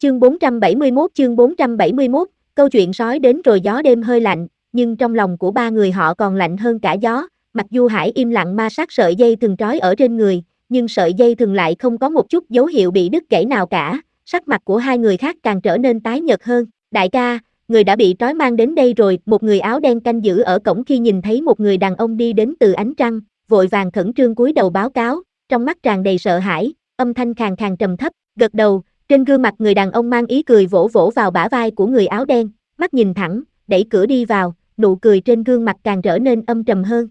Chương 471, câu chuyện sói đến rồi gió đêm hơi lạnh, nhưng trong lòng của ba người họ còn lạnh hơn cả gió. Mặc dù Hải im lặng ma sát sợi dây thừng trói ở trên người, nhưng sợi dây thừng lại không có một chút dấu hiệu bị đứt gãy nào cả. Sắc mặt của hai người khác càng trở nên tái nhợt hơn. Đại ca, người đã bị trói mang đến đây rồi. Một người áo đen canh giữ ở cổng khi nhìn thấy một người đàn ông đi đến từ ánh trăng, vội vàng khẩn trương cúi đầu báo cáo, trong mắt tràn đầy sợ hãi, âm thanh khàn khàn trầm thấp, gật đầu. Trên gương mặt người đàn ông mang ý cười vỗ vỗ vào bả vai của người áo đen, mắt nhìn thẳng, đẩy cửa đi vào, nụ cười trên gương mặt càng trở nên âm trầm hơn.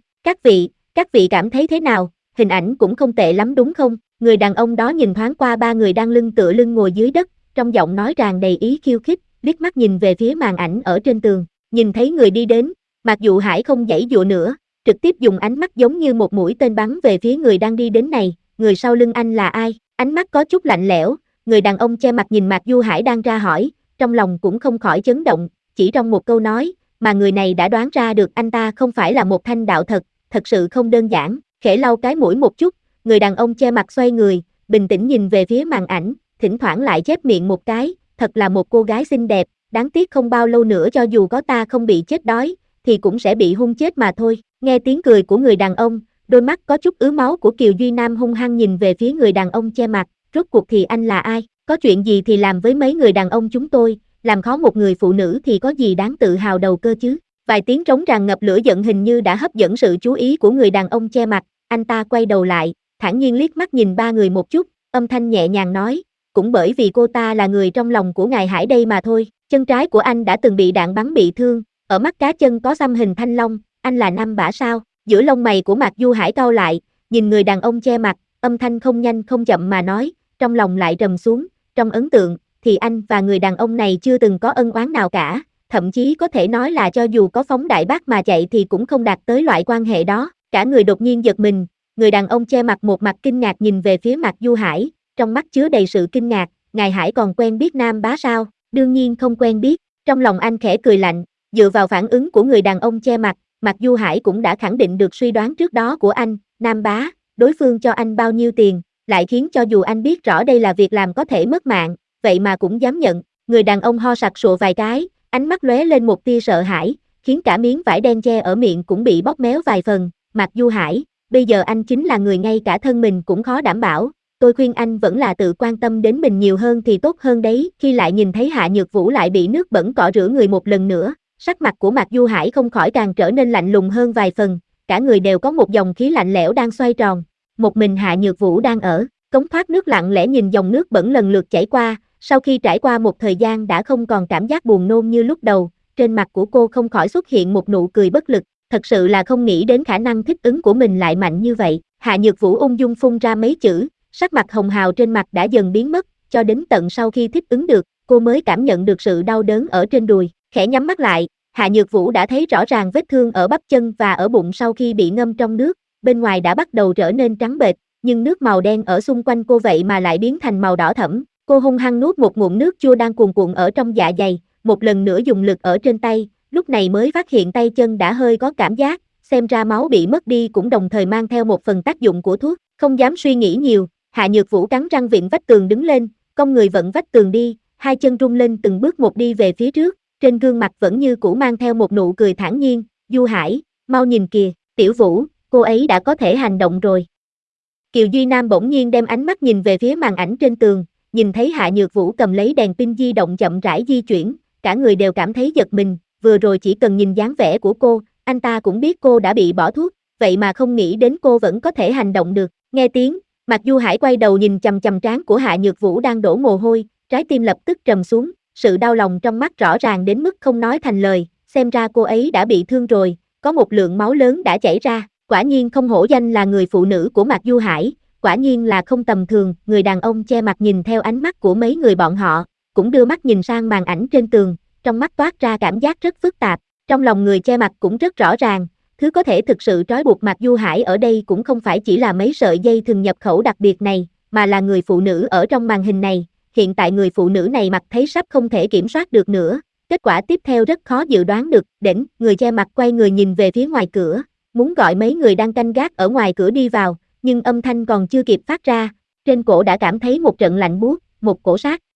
Các vị cảm thấy thế nào, hình ảnh cũng không tệ lắm đúng không? Người đàn ông đó nhìn thoáng qua ba người đang lưng tựa lưng ngồi dưới đất, trong giọng nói tràn đầy ý khiêu khích, liếc mắt nhìn về phía màn ảnh ở trên tường, nhìn thấy người đi đến, Mặc Dù Hải không giãy giụa nữa, trực tiếp dùng ánh mắt giống như một mũi tên bắn về phía người đang đi đến này. Người sau lưng anh là ai? Ánh mắt có chút lạnh lẽo. Người đàn ông che mặt nhìn Mạc Du Hải đang ra hỏi, trong lòng cũng không khỏi chấn động, chỉ trong một câu nói, mà người này đã đoán ra được anh ta không phải là một thanh đạo thật sự không đơn giản. Khẽ lau cái mũi một chút, người đàn ông che mặt xoay người, bình tĩnh nhìn về phía màn ảnh, thỉnh thoảng lại chép miệng một cái, thật là một cô gái xinh đẹp, đáng tiếc không bao lâu nữa cho dù có ta không bị chết đói, thì cũng sẽ bị hung chết mà thôi. Nghe tiếng cười của người đàn ông, đôi mắt có chút ứ máu của Kiều Duy Nam hung hăng nhìn về phía người đàn ông che mặt. Rốt cuộc thì anh là ai? Có chuyện gì thì làm với mấy người đàn ông chúng tôi, làm khó một người phụ nữ thì có gì đáng tự hào đầu cơ chứ? Vài tiếng trống tràn ngập lửa giận hình như đã hấp dẫn sự chú ý của người đàn ông che mặt, anh ta quay đầu lại, thản nhiên liếc mắt nhìn ba người một chút, âm thanh nhẹ nhàng nói, cũng bởi vì cô ta là người trong lòng của ngài Hải đây mà thôi. Chân trái của anh đã từng bị đạn bắn bị thương, ở mắt cá chân có xăm hình thanh long, anh là Nam Bả sao? Giữa lông mày của Mạc Du Hải cau lại, nhìn người đàn ông che mặt, âm thanh không nhanh không chậm mà nói, trong lòng lại trầm xuống, trong ấn tượng, thì anh và người đàn ông này chưa từng có ân oán nào cả, thậm chí có thể nói là cho dù có phóng đại bác mà chạy thì cũng không đạt tới loại quan hệ đó. Cả người đột nhiên giật mình, người đàn ông che mặt một mặt kinh ngạc nhìn về phía Mạc Du Hải, trong mắt chứa đầy sự kinh ngạc, ngài Hải còn quen biết Nam Bá sao? Đương nhiên không quen biết. Trong lòng anh khẽ cười lạnh, dựa vào phản ứng của người đàn ông che mặt, Mạc Du Hải cũng đã khẳng định được suy đoán trước đó của anh. Nam Bá, đối phương cho anh bao nhiêu tiền, lại khiến cho dù anh biết rõ đây là việc làm có thể mất mạng, vậy mà cũng dám nhận. Người đàn ông ho sặc sụa vài cái, ánh mắt lóe lên một tia sợ hãi, khiến cả miếng vải đen che ở miệng cũng bị bóp méo vài phần. Mạc Du Hải, bây giờ anh chính là người ngay cả thân mình cũng khó đảm bảo, tôi khuyên anh vẫn là tự quan tâm đến mình nhiều hơn thì tốt hơn đấy. Khi lại nhìn thấy Hạ Nhược Vũ lại bị nước bẩn cọ rửa người một lần nữa, sắc mặt của Mạc Du Hải không khỏi càng trở nên lạnh lùng hơn vài phần, cả người đều có một dòng khí lạnh lẽo đang xoay tròn. Một mình Hạ Nhược Vũ đang ở cống thoát nước lặng lẽ nhìn dòng nước bẩn lần lượt chảy qua, sau khi trải qua một thời gian đã không còn cảm giác buồn nôn như lúc đầu, trên mặt của cô không khỏi xuất hiện một nụ cười bất lực, thật sự là không nghĩ đến khả năng thích ứng của mình lại mạnh như vậy. Hạ Nhược Vũ ung dung phun ra mấy chữ, sắc mặt hồng hào trên mặt đã dần biến mất, cho đến tận sau khi thích ứng được, cô mới cảm nhận được sự đau đớn ở trên đùi. Khẽ nhắm mắt lại, Hạ Nhược Vũ đã thấy rõ ràng vết thương ở bắp chân và ở bụng sau khi bị ngâm trong nước, bên ngoài đã bắt đầu trở nên trắng bệch, nhưng nước màu đen ở xung quanh cô vậy mà lại biến thành màu đỏ thẫm. Cô hung hăng nuốt một ngụm nước chua đang cuồn cuộn ở trong dạ dày, một lần nữa dùng lực ở trên tay, lúc này mới phát hiện tay chân đã hơi có cảm giác, xem ra máu bị mất đi cũng đồng thời mang theo một phần tác dụng của thuốc. Không dám suy nghĩ nhiều, Hạ Nhược Vũ cắn răng vịn vách tường đứng lên, cong người vận vách tường đi, hai chân rung lên từng bước một đi về phía trước, trên gương mặt vẫn như cũ mang theo một nụ cười thản nhiên. Du Hải, mau nhìn kìa, Tiểu Vũ, cô ấy đã có thể hành động rồi. Kiều Duy Nam bỗng nhiên đem ánh mắt nhìn về phía màn ảnh trên tường, nhìn thấy Hạ Nhược Vũ cầm lấy đèn pin di động chậm rãi di chuyển, cả người đều cảm thấy giật mình, vừa rồi chỉ cần nhìn dáng vẻ của cô, anh ta cũng biết cô đã bị bỏ thuốc, vậy mà không nghĩ đến cô vẫn có thể hành động được. Nghe tiếng, Mạc Du Hải quay đầu nhìn chằm chằm trán của Hạ Nhược Vũ đang đổ mồ hôi, trái tim lập tức trầm xuống, sự đau lòng trong mắt rõ ràng đến mức không nói thành lời, xem ra cô ấy đã bị thương rồi, có một lượng máu lớn đã chảy ra, quả nhiên không hổ danh là người phụ nữ của Mạc Du Hải, quả nhiên là không tầm thường. Người đàn ông che mặt nhìn theo ánh mắt của mấy người bọn họ, cũng đưa mắt nhìn sang màn ảnh trên tường, trong mắt toát ra cảm giác rất phức tạp, trong lòng người che mặt cũng rất rõ ràng, thứ có thể thực sự trói buộc Mạc Du Hải ở đây cũng không phải chỉ là mấy sợi dây thừng nhập khẩu đặc biệt này, mà là người phụ nữ ở trong màn hình này. Hiện tại người phụ nữ này mặt thấy sắp không thể kiểm soát được nữa, kết quả tiếp theo rất khó dự đoán được. Đỉnh, người che mặt quay người nhìn về phía ngoài cửa, muốn gọi mấy người đang canh gác ở ngoài cửa đi vào, nhưng âm thanh còn chưa kịp phát ra, trên cổ đã cảm thấy một trận lạnh buốt, một cổ sát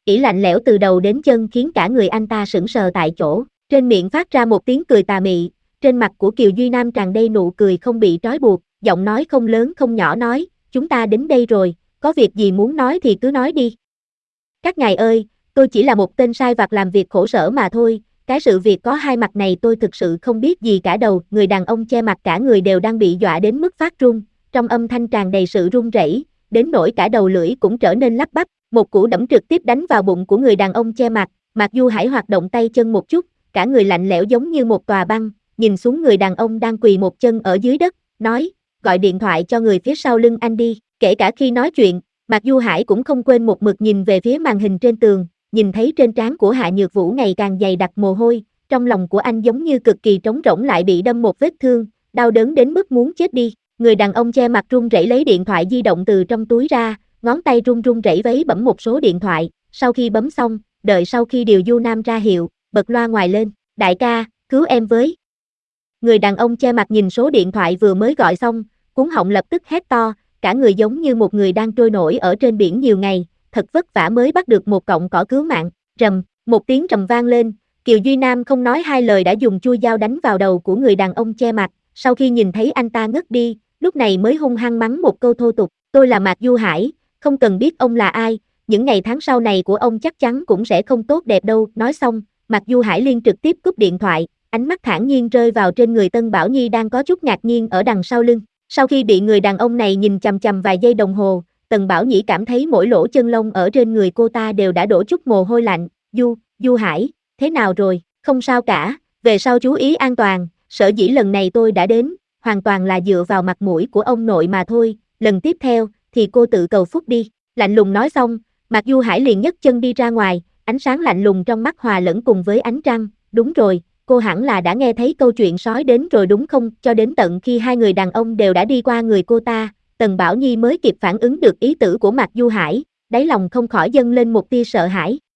ỷ lạnh lẽo từ đầu đến chân khiến cả người anh ta sững sờ tại chỗ, trên miệng phát ra một tiếng cười tà mị, trên mặt của Kiều Duy Nam tràn đầy nụ cười không bị trói buộc, giọng nói không lớn không nhỏ nói, chúng ta đến đây rồi, có việc gì muốn nói thì cứ nói đi. Các ngài ơi, tôi chỉ là một tên sai vặt làm việc khổ sở mà thôi, cái sự việc có hai mặt này tôi thực sự không biết gì cả đầu, người đàn ông che mặt cả người đều đang bị dọa đến mức phát run, trong âm thanh tràn đầy sự run rẩy, đến nỗi cả đầu lưỡi cũng trở nên lắp bắp, một cú đấm trực tiếp đánh vào bụng của người đàn ông che mặt, Mạc Du Hải hoạt động tay chân một chút, cả người lạnh lẽo giống như một tòa băng, nhìn xuống người đàn ông đang quỳ một chân ở dưới đất, nói, gọi điện thoại cho người phía sau lưng anh đi, kể cả khi nói chuyện, Mạc Du Hải cũng không quên một mực nhìn về phía màn hình trên tường, nhìn thấy trên trán của Hạ Nhược Vũ ngày càng dày đặc mồ hôi, trong lòng của anh giống như cực kỳ trống rỗng lại bị đâm một vết thương, đau đớn đến mức muốn chết đi. Người đàn ông che mặt run rẩy lấy điện thoại di động từ trong túi ra, ngón tay run run rẩy vấy bấm một số điện thoại, sau khi bấm xong, đợi sau khi điều Du Nam ra hiệu, bật loa ngoài lên, đại ca, cứu em với. Người đàn ông che mặt nhìn số điện thoại vừa mới gọi xong, cuống họng lập tức hét to, cả người giống như một người đang trôi nổi ở trên biển nhiều ngày, thật vất vả mới bắt được một cọng cỏ cứu mạng, rầm, một tiếng rầm vang lên, Kiều Duy Nam không nói hai lời đã dùng chui dao đánh vào đầu của người đàn ông che mặt, sau khi nhìn thấy anh ta ngất đi, lúc này mới hung hăng mắng một câu thô tục, tôi là Mạc Du Hải, không cần biết ông là ai, những ngày tháng sau này của ông chắc chắn cũng sẽ không tốt đẹp đâu, nói xong, Mạc Du Hải liền trực tiếp cúp điện thoại, ánh mắt thản nhiên rơi vào trên người Tân Bảo Nhi đang có chút ngạc nhiên ở đằng sau lưng, sau khi bị người đàn ông này nhìn chằm chằm vài giây đồng hồ, Tần Bảo Nhĩ cảm thấy mỗi lỗ chân lông ở trên người cô ta đều đã đổ chút mồ hôi lạnh, Du Hải, thế nào rồi, không sao cả, về sau chú ý an toàn, sở dĩ lần này tôi đã đến, hoàn toàn là dựa vào mặt mũi của ông nội mà thôi, lần tiếp theo, thì cô tự cầu phúc đi, lạnh lùng nói xong, Mạc Du Hải liền nhấc chân đi ra ngoài, ánh sáng lạnh lùng trong mắt hòa lẫn cùng với ánh trăng, đúng rồi, cô hẳn là đã nghe thấy câu chuyện sói đến rồi đúng không, cho đến tận khi hai người đàn ông đều đã đi qua người cô ta, Tần Bảo Nhi mới kịp phản ứng được ý tử của Mạc Du Hải, đáy lòng không khỏi dâng lên một tia sợ hãi.